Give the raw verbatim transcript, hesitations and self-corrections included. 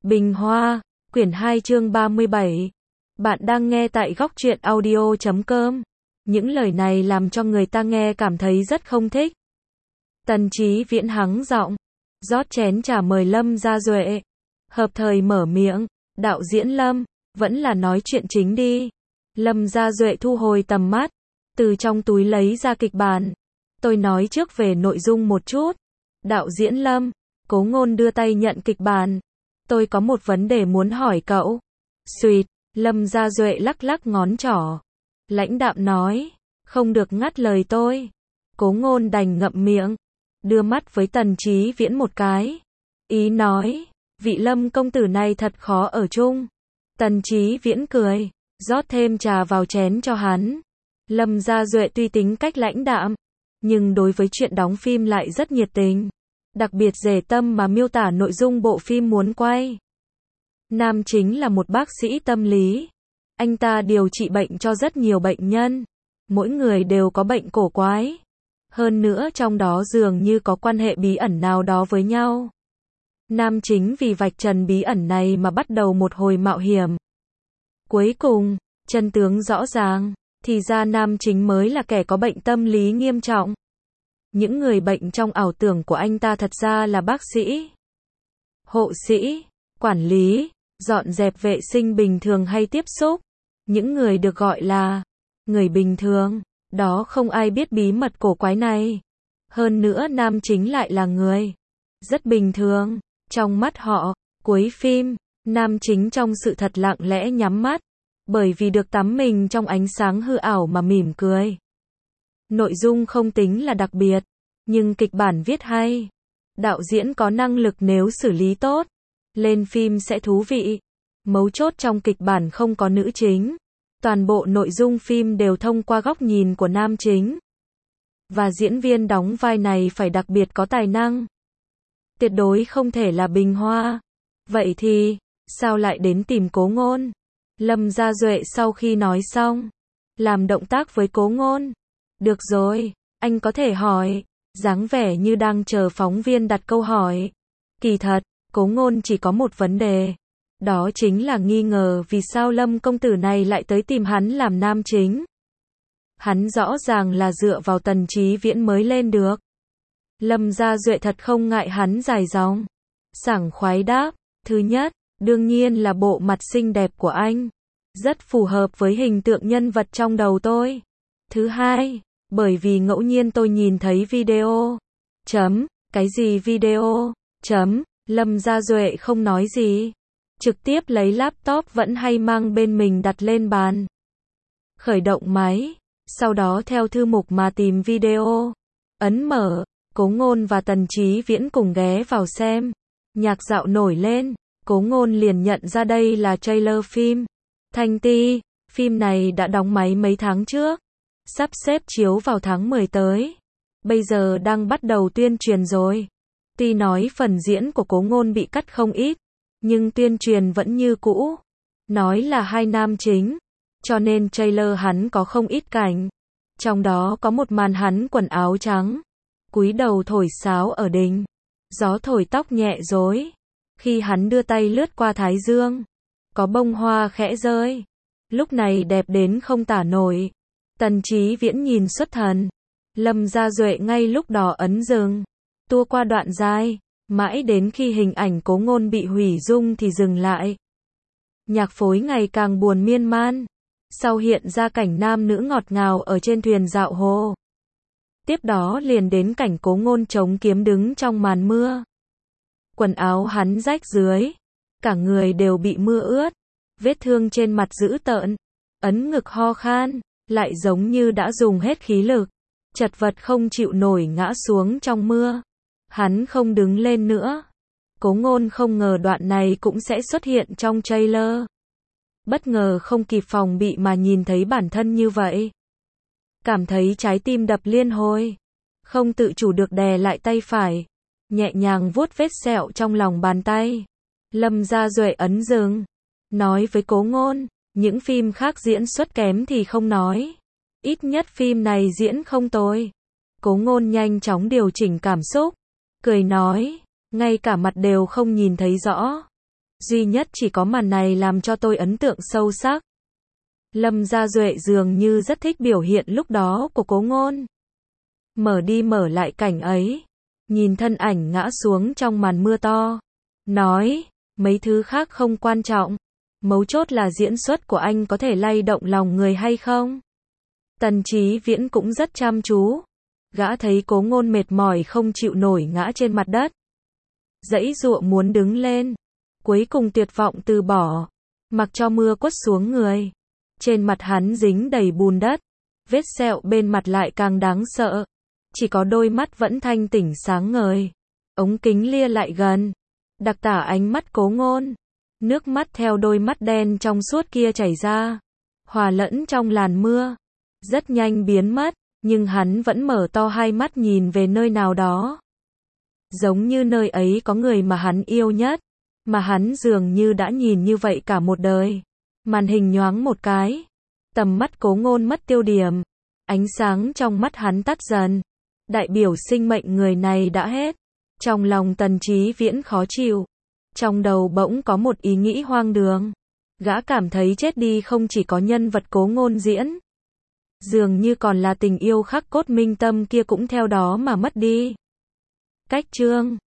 Bình Hoa, quyển hai chương ba mươi bảy. Bạn đang nghe tại góc truyện audio chấm com. Những lời này làm cho người ta nghe cảm thấy rất không thích. Tần Chí Viễn hắng giọng, rót chén trà mời Lâm Gia Duệ. Hợp thời mở miệng, đạo diễn Lâm, vẫn là nói chuyện chính đi. Lâm Gia Duệ thu hồi tầm mắt, từ trong túi lấy ra kịch bản. Tôi nói trước về nội dung một chút. Đạo diễn Lâm, Cố Ngôn đưa tay nhận kịch bản. Tôi có một vấn đề muốn hỏi cậu. Xuyệt, Lâm Gia Duệ lắc lắc ngón trỏ. Lãnh đạm nói, không được ngắt lời tôi. Cố Ngôn đành ngậm miệng, đưa mắt với Tần Chí Viễn một cái. Ý nói, vị Lâm công tử này thật khó ở chung. Tần Chí Viễn cười, rót thêm trà vào chén cho hắn. Lâm Gia Duệ tuy tính cách lãnh đạm, nhưng đối với chuyện đóng phim lại rất nhiệt tình. Đặc biệt dề tâm mà miêu tả nội dung bộ phim muốn quay. Nam chính là một bác sĩ tâm lý. Anh ta điều trị bệnh cho rất nhiều bệnh nhân. Mỗi người đều có bệnh cổ quái. Hơn nữa trong đó dường như có quan hệ bí ẩn nào đó với nhau. Nam chính vì vạch trần bí ẩn này mà bắt đầu một hồi mạo hiểm. Cuối cùng, chân tướng rõ ràng, thì ra nam chính mới là kẻ có bệnh tâm lý nghiêm trọng. Những người bệnh trong ảo tưởng của anh ta thật ra là bác sĩ, hộ sĩ, quản lý, dọn dẹp vệ sinh bình thường hay tiếp xúc. Những người được gọi là người bình thường, đó không ai biết bí mật cổ quái này. Hơn nữa nam chính lại là người rất bình thường. Trong mắt họ, cuối phim, nam chính trong sự thật lặng lẽ nhắm mắt, bởi vì được tắm mình trong ánh sáng hư ảo mà mỉm cười. Nội dung không tính là đặc biệt, nhưng kịch bản viết hay. Đạo diễn có năng lực nếu xử lý tốt, lên phim sẽ thú vị. Mấu chốt trong kịch bản không có nữ chính. Toàn bộ nội dung phim đều thông qua góc nhìn của nam chính. Và diễn viên đóng vai này phải đặc biệt có tài năng. Tuyệt đối không thể là Bình Hoa. Vậy thì, sao lại đến tìm Cố Ngôn? Lâm Gia Duệ sau khi nói xong, làm động tác với Cố Ngôn. Được rồi, anh có thể hỏi. Dáng vẻ như đang chờ phóng viên đặt câu hỏi. Kỳ thật, Cố Ngôn chỉ có một vấn đề. Đó chính là nghi ngờ vì sao Lâm công tử này lại tới tìm hắn làm nam chính. Hắn rõ ràng là dựa vào Tần Chí Viễn mới lên được. Lâm Gia Duệ thật không ngại hắn dài dòng. Sảng khoái đáp, thứ nhất, đương nhiên là bộ mặt xinh đẹp của anh. Rất phù hợp với hình tượng nhân vật trong đầu tôi. Thứ hai, bởi vì ngẫu nhiên tôi nhìn thấy video. Chấm, cái gì video? Chấm, Lâm Gia Duệ không nói gì. Trực tiếp lấy laptop vẫn hay mang bên mình đặt lên bàn. Khởi động máy, sau đó theo thư mục mà tìm video. Ấn mở, Cố Ngôn và Tần Chí Viễn cùng ghé vào xem. Nhạc dạo nổi lên, Cố Ngôn liền nhận ra đây là trailer phim. Thanh Ti, phim này đã đóng máy mấy tháng trước. Sắp xếp chiếu vào tháng mười tới. Bây giờ đang bắt đầu tuyên truyền rồi. Tuy nói phần diễn của Cố Ngôn bị cắt không ít, nhưng tuyên truyền vẫn như cũ. Nói là hai nam chính, cho nên trailer hắn có không ít cảnh. Trong đó có một màn hắn quần áo trắng, cúi đầu thổi sáo ở đình. Gió thổi tóc nhẹ rối. Khi hắn đưa tay lướt qua thái dương, có bông hoa khẽ rơi. Lúc này đẹp đến không tả nổi. Tần Chí Viễn nhìn xuất thần. Lâm Gia Duệ ngay lúc đó ấn dừng. Tua qua đoạn dài, mãi đến khi hình ảnh Cố Ngôn bị hủy dung thì dừng lại. Nhạc phối ngày càng buồn miên man. Sau hiện ra cảnh nam nữ ngọt ngào ở trên thuyền dạo hồ. Tiếp đó liền đến cảnh Cố Ngôn chống kiếm đứng trong màn mưa. Quần áo hắn rách rưới, cả người đều bị mưa ướt. Vết thương trên mặt dữ tợn, ấn ngực ho khan, lại giống như đã dùng hết khí lực. Chật vật không chịu nổi ngã xuống trong mưa. Hắn không đứng lên nữa. Cố Ngôn không ngờ đoạn này cũng sẽ xuất hiện trong trailer. Bất ngờ không kịp phòng bị mà nhìn thấy bản thân như vậy. Cảm thấy trái tim đập liên hồi. Không tự chủ được đè lại tay phải. Nhẹ nhàng vuốt vết sẹo trong lòng bàn tay. Lâm Gia Duệ ấn dừng. Nói với Cố Ngôn, những phim khác diễn xuất kém thì không nói. Ít nhất phim này diễn không tồi. Cố Ngôn nhanh chóng điều chỉnh cảm xúc. Cười nói, ngay cả mặt đều không nhìn thấy rõ. Duy nhất chỉ có màn này làm cho tôi ấn tượng sâu sắc. Lâm Gia Duệ dường như rất thích biểu hiện lúc đó của Cố Ngôn. Mở đi mở lại cảnh ấy, nhìn thân ảnh ngã xuống trong màn mưa to, nói, mấy thứ khác không quan trọng, mấu chốt là diễn xuất của anh có thể lay động lòng người hay không. Tần Chí Viễn cũng rất chăm chú, gã thấy Cố Ngôn mệt mỏi không chịu nổi ngã trên mặt đất, giãy giụa muốn đứng lên, cuối cùng tuyệt vọng từ bỏ, mặc cho mưa quất xuống người. Trên mặt hắn dính đầy bùn đất, vết sẹo bên mặt lại càng đáng sợ, chỉ có đôi mắt vẫn thanh tỉnh sáng ngời. Ống kính lia lại gần, đặc tả ánh mắt Cố Ngôn, nước mắt theo đôi mắt đen trong suốt kia chảy ra, hòa lẫn trong làn mưa, rất nhanh biến mất, nhưng hắn vẫn mở to hai mắt nhìn về nơi nào đó. Giống như nơi ấy có người mà hắn yêu nhất, mà hắn dường như đã nhìn như vậy cả một đời. Màn hình nhoáng một cái, tầm mắt Cố Ngôn mất tiêu điểm, ánh sáng trong mắt hắn tắt dần, đại biểu sinh mệnh người này đã hết. Trong lòng Tần Chí Viễn khó chịu, trong đầu bỗng có một ý nghĩ hoang đường. Gã cảm thấy chết đi không chỉ có nhân vật Cố Ngôn diễn, dường như còn là tình yêu khắc cốt minh tâm kia cũng theo đó mà mất đi. Cách chương